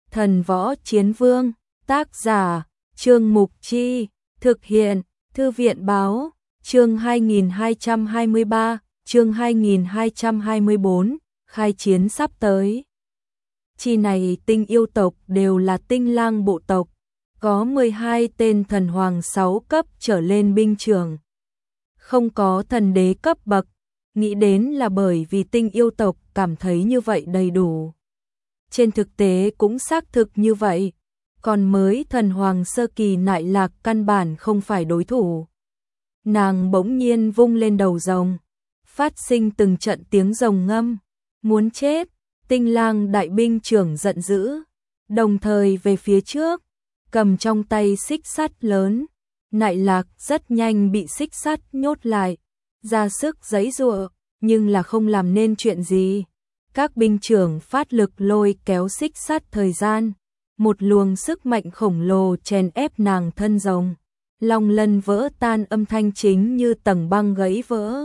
Thần Võ Chiến Vương, tác giả, Trương Mục Chi, thực hiện, Thư viện Báo, chương 2223, chương 2224, khai chiến sắp tới. Chi này tinh yêu tộc đều là tinh lang bộ tộc, có 12 tên thần hoàng 6 cấp trở lên binh trưởng. Không có thần đế cấp bậc, nghĩ đến là bởi vì tinh yêu tộc cảm thấy như vậy đầy đủ. Trên thực tế cũng xác thực như vậy, còn mới thần hoàng sơ kỳ Nại Lạc căn bản không phải đối thủ. Nàng bỗng nhiên vung lên đầu rồng, phát sinh từng trận tiếng rồng ngâm, muốn chết. Tinh lang đại binh trưởng giận dữ, đồng thời về phía trước, cầm trong tay xích sắt lớn. Nại Lạc rất nhanh bị xích sắt nhốt lại, ra sức giãy giụa, nhưng là không làm nên chuyện gì. Các binh trưởng phát lực lôi kéo xích sắt thời gian, một luồng sức mạnh khổng lồ chèn ép nàng thân rồng. Long lân vỡ tan âm thanh chính như tầng băng gãy vỡ.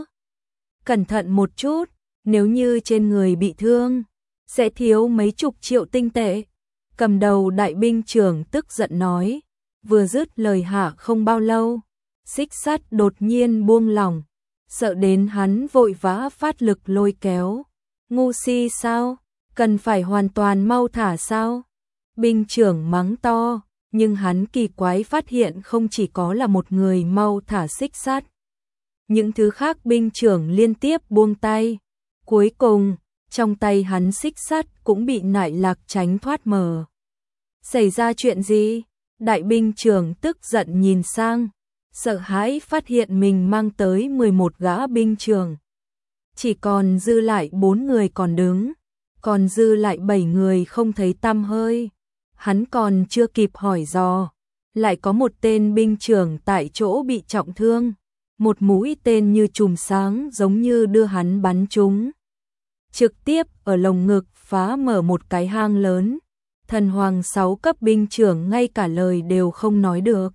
Cẩn thận một chút, nếu như trên người bị thương, sẽ thiếu mấy chục triệu tinh tệ. Cầm đầu đại binh trưởng tức giận nói, vừa dứt lời hạ không bao lâu, xích sắt đột nhiên buông lỏng, sợ đến hắn vội vã phát lực lôi kéo. Ngu si sao, cần phải hoàn toàn mau thả sao? Binh trưởng mắng to, nhưng hắn kỳ quái phát hiện không chỉ có là một người mau thả xích sắt. Những thứ khác binh trưởng liên tiếp buông tay, cuối cùng, trong tay hắn xích sắt cũng bị Nại Lạc tránh thoát mờ. Xảy ra chuyện gì? Đại binh trưởng tức giận nhìn sang, sợ hãi phát hiện mình mang tới 11 gã binh trưởng. Chỉ còn dư lại 4 người còn đứng, còn dư lại 7 người không thấy tăm hơi. Hắn còn chưa kịp hỏi dò, lại có một tên binh trưởng tại chỗ bị trọng thương. Một mũi tên như chùm sáng giống như đưa hắn bắn trúng. Trực tiếp ở lồng ngực phá mở một cái hang lớn. Thần hoàng 6 cấp binh trưởng ngay cả lời đều không nói được.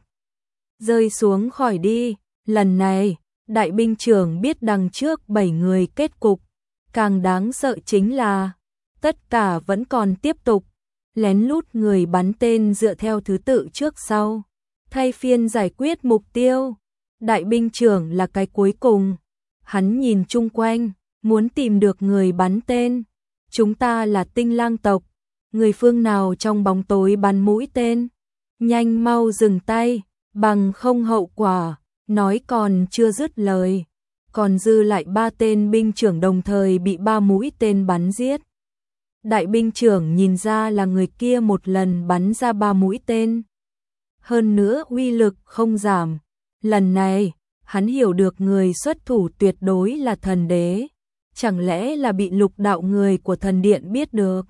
Rơi xuống khỏi đi, lần này, đại binh trưởng biết đằng trước 7 người kết cục. Càng đáng sợ chính là, tất cả vẫn còn tiếp tục, lén lút người bắn tên dựa theo thứ tự trước sau, thay phiên giải quyết mục tiêu. Đại binh trưởng là cái cuối cùng, hắn nhìn chung quanh, muốn tìm được người bắn tên. Chúng ta là tinh lang tộc, người phương nào trong bóng tối bắn mũi tên, nhanh mau dừng tay, bằng không hậu quả. Nói còn chưa dứt lời, còn dư lại 3 tên binh trưởng đồng thời bị 3 mũi tên bắn giết. Đại binh trưởng nhìn ra là người kia một lần bắn ra 3 mũi tên. Hơn nữa uy lực không giảm. Lần này, hắn hiểu được người xuất thủ tuyệt đối là thần đế. Chẳng lẽ là bị lục đạo người của thần điện biết được?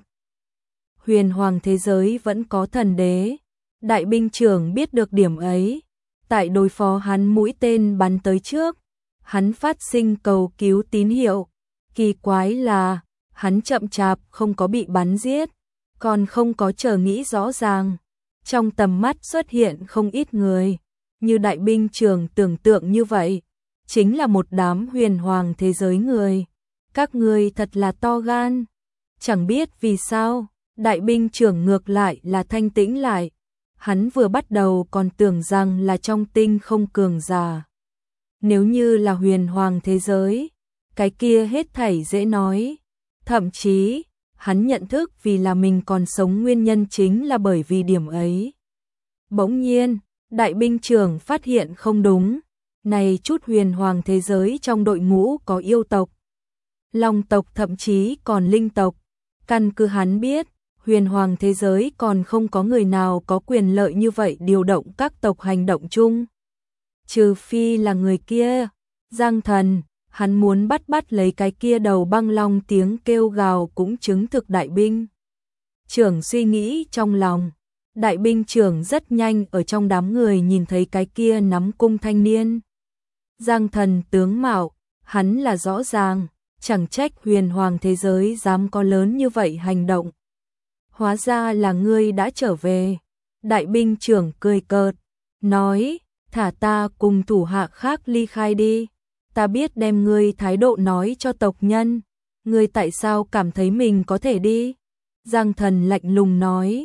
Huyền hoàng thế giới vẫn có thần đế. Đại binh trưởng biết được điểm ấy. Tại đối phó hắn mũi tên bắn tới trước, hắn phát sinh cầu cứu tín hiệu. Kỳ quái là, hắn chậm chạp không có bị bắn giết, còn không có chờ nghĩ rõ ràng. Trong tầm mắt xuất hiện không ít người, như đại binh trưởng tưởng tượng như vậy, chính là một đám huyền hoàng thế giới người. Các người thật là to gan. Chẳng biết vì sao, đại binh trưởng ngược lại là thanh tĩnh lại. Hắn vừa bắt đầu còn tưởng rằng là trong tinh không cường giả. Nếu như là huyền hoàng thế giới, cái kia hết thảy dễ nói. Thậm chí, hắn nhận thức vì là mình còn sống nguyên nhân chính là bởi vì điểm ấy. Bỗng nhiên, đại binh trưởng phát hiện không đúng. Này chút huyền hoàng thế giới trong đội ngũ có yêu tộc, long tộc thậm chí còn linh tộc. Căn cứ hắn biết, huyền hoàng thế giới còn không có người nào có quyền lợi như vậy điều động các tộc hành động chung. Trừ phi là người kia, Giang Thần, hắn muốn bắt lấy cái kia đầu băng long. Tiếng kêu gào cũng chứng thực đại binh trưởng suy nghĩ trong lòng. Đại binh trưởng rất nhanh ở trong đám người nhìn thấy cái kia nắm cung thanh niên. Giang Thần tướng mạo, hắn là rõ ràng, chẳng trách huyền hoàng thế giới dám có lớn như vậy hành động. Hóa ra là ngươi đã trở về. Đại binh trưởng cười cợt, nói, thả ta cùng thủ hạ khác ly khai đi. Ta biết đem ngươi thái độ nói cho tộc nhân. Ngươi tại sao cảm thấy mình có thể đi? Giang Thần lạnh lùng nói,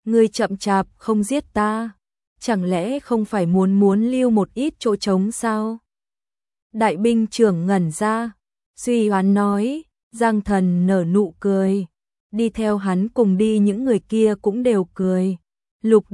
ngươi chậm chạp không giết ta, chẳng lẽ không phải muốn lưu một ít chỗ trống sao? Đại binh trưởng ngẩn ra, suy hoán nói, Giang Thần nở nụ cười, đi theo hắn cùng đi những người kia cũng đều cười. Lục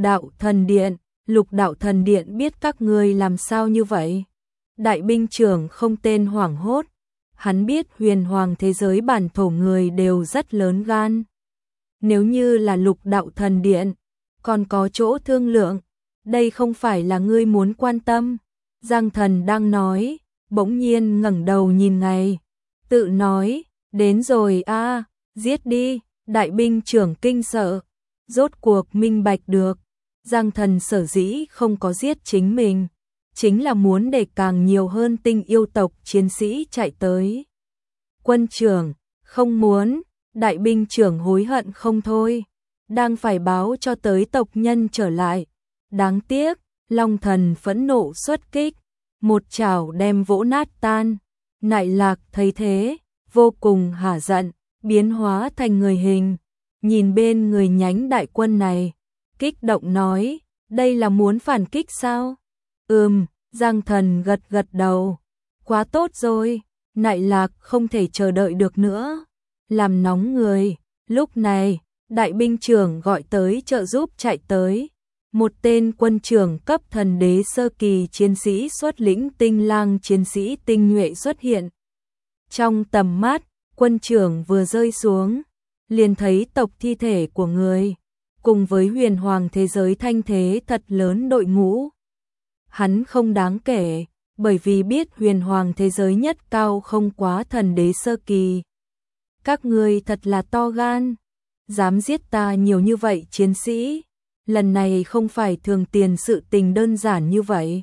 đạo thần điện biết các ngươi làm sao như vậy? Đại binh trưởng không tên hoảng hốt, hắn biết huyền hoàng thế giới bản thổ người đều rất lớn gan. Nếu như là lục đạo thần điện, còn có chỗ thương lượng, đây không phải là ngươi muốn quan tâm. Giang Thần đang nói, bỗng nhiên ngẩng đầu nhìn ngay, tự nói, đến rồi a, giết đi. Đại binh trưởng kinh sợ, rốt cuộc minh bạch được, Giang Thần sở dĩ không có giết chính mình, chính là muốn để càng nhiều hơn tinh yêu tộc chiến sĩ chạy tới. Quân trưởng, không muốn, đại binh trưởng hối hận không thôi, đang phải báo cho tới tộc nhân trở lại. Đáng tiếc, Long Thần phẫn nộ xuất kích, một chảo đem vỗ nát tan. Nại Lạc thấy thế, vô cùng hả giận, biến hóa thành người hình, nhìn bên người nhánh đại quân này, kích động nói, đây là muốn phản kích sao? Giang Thần gật gật đầu, quá tốt rồi, Nại Lạc không thể chờ đợi được nữa, làm nóng người. Lúc này, đại binh trưởng gọi tới trợ giúp chạy tới, một tên quân trưởng cấp thần đế sơ kỳ chiến sĩ xuất lĩnh tinh lang chiến sĩ tinh nhuệ xuất hiện. Trong tầm mắt, quân trưởng vừa rơi xuống, liền thấy tộc thi thể của người, cùng với huyền hoàng thế giới thanh thế thật lớn đội ngũ. Hắn không đáng kể, bởi vì biết huyền hoàng thế giới nhất cao không quá thần đế sơ kỳ. Các ngươi thật là to gan, dám giết ta nhiều như vậy chiến sĩ, lần này không phải thường tiền sự tình đơn giản như vậy.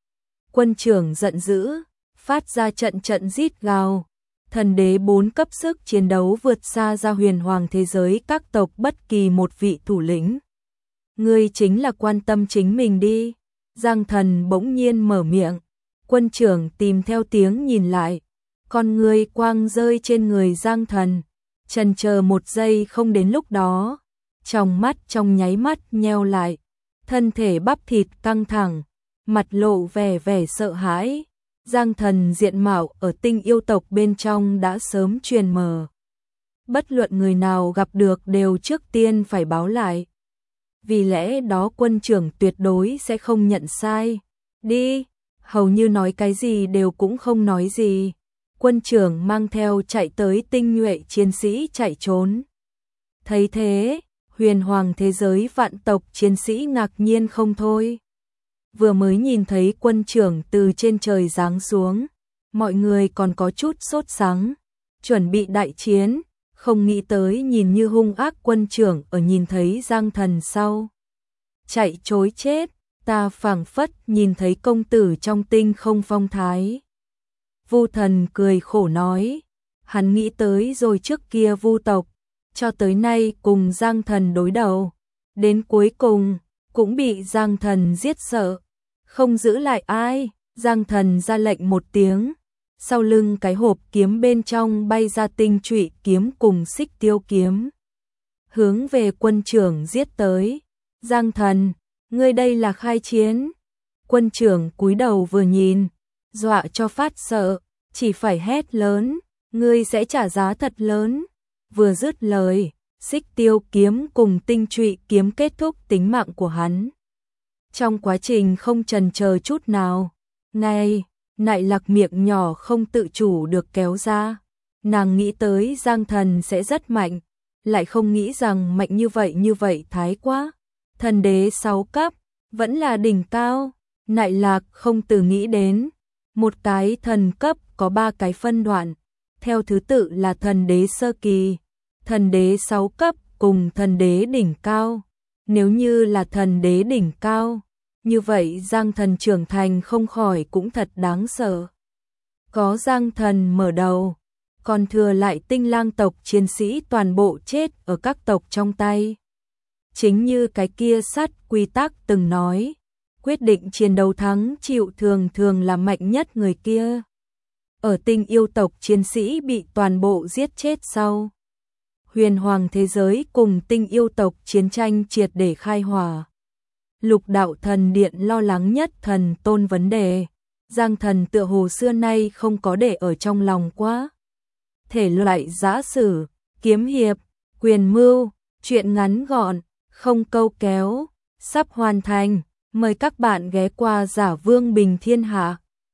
Quân trưởng giận dữ, phát ra trận rít gào. Thần đế 4 cấp sức chiến đấu vượt xa ra huyền hoàng thế giới các tộc bất kỳ một vị thủ lĩnh. Ngươi chính là quan tâm chính mình đi. Giang Thần bỗng nhiên mở miệng. Quân trưởng tìm theo tiếng nhìn lại. Con ngươi quang rơi trên người Giang Thần. Chần chờ một giây không đến lúc đó. Trong mắt trong nháy mắt nheo lại. Thân thể bắp thịt căng thẳng. Mặt lộ vẻ sợ hãi. Giang Thần diện mạo ở tinh yêu tộc bên trong đã sớm truyền mờ. Bất luận người nào gặp được đều trước tiên phải báo lại. Vì lẽ đó quân trưởng tuyệt đối sẽ không nhận sai. Đi, hầu như nói cái gì đều cũng không nói gì. Quân trưởng mang theo chạy tới tinh nhuệ chiến sĩ chạy trốn. Thấy thế, huyền hoàng thế giới vạn tộc chiến sĩ ngạc nhiên không thôi. Vừa mới nhìn thấy quân trưởng từ trên trời giáng xuống, mọi người còn có chút sốt sắng, chuẩn bị đại chiến, không nghĩ tới nhìn như hung ác quân trưởng ở nhìn thấy Giang Thần sau. Chạy trối chết, ta phảng phất nhìn thấy công tử trong tinh không phong thái. Vu Thần cười khổ nói, hắn nghĩ tới rồi trước kia Vu tộc, cho tới nay cùng Giang Thần đối đầu, đến cuối cùng cũng bị Giang Thần giết sợ, không giữ lại ai. Giang Thần ra lệnh một tiếng, sau lưng cái hộp kiếm bên trong bay ra tinh trụy kiếm cùng xích tiêu kiếm, hướng về quân trưởng giết tới. Giang Thần, ngươi đây là khai chiến? Quân trưởng cúi đầu vừa nhìn, dọa cho phát sợ, chỉ phải hét lớn, ngươi sẽ trả giá thật lớn. Vừa dứt lời, xích tiêu kiếm cùng tinh trụy kiếm kết thúc tính mạng của hắn. Trong quá trình không chần chờ chút nào, Nại Lạc miệng nhỏ không tự chủ được kéo ra. Nàng nghĩ tới Giang Thần sẽ rất mạnh, lại không nghĩ rằng mạnh như vậy thái quá. Thần đế 6 cấp, vẫn là đỉnh cao. Nại Lạc không từ nghĩ đến, một cái thần cấp có 3 cái phân đoạn, theo thứ tự là thần đế sơ kỳ, thần đế 6 cấp cùng thần đế đỉnh cao. Nếu như là thần đế đỉnh cao, như vậy Giang Thần trưởng thành không khỏi cũng thật đáng sợ. Có Giang Thần mở đầu, còn thừa lại tinh lang tộc chiến sĩ toàn bộ chết ở các tộc trong tay. Chính như cái kia sắt quy tắc từng nói, quyết định chiến đấu thắng chịu thường là mạnh nhất người kia. Ở tinh yêu tộc chiến sĩ bị toàn bộ giết chết sau, huyền hoàng thế giới cùng tinh yêu tộc chiến tranh triệt để khai hỏa. Lục đạo thần điện lo lắng nhất thần tôn vấn đề. Giang thần tựa hồ xưa nay không có để ở trong lòng quá. Thể loại giã sử, kiếm hiệp, quyền mưu, truyện ngắn gọn, không câu kéo, sắp hoàn thành. Mời các bạn ghé qua Giả Vương Bình Thiên Hạ.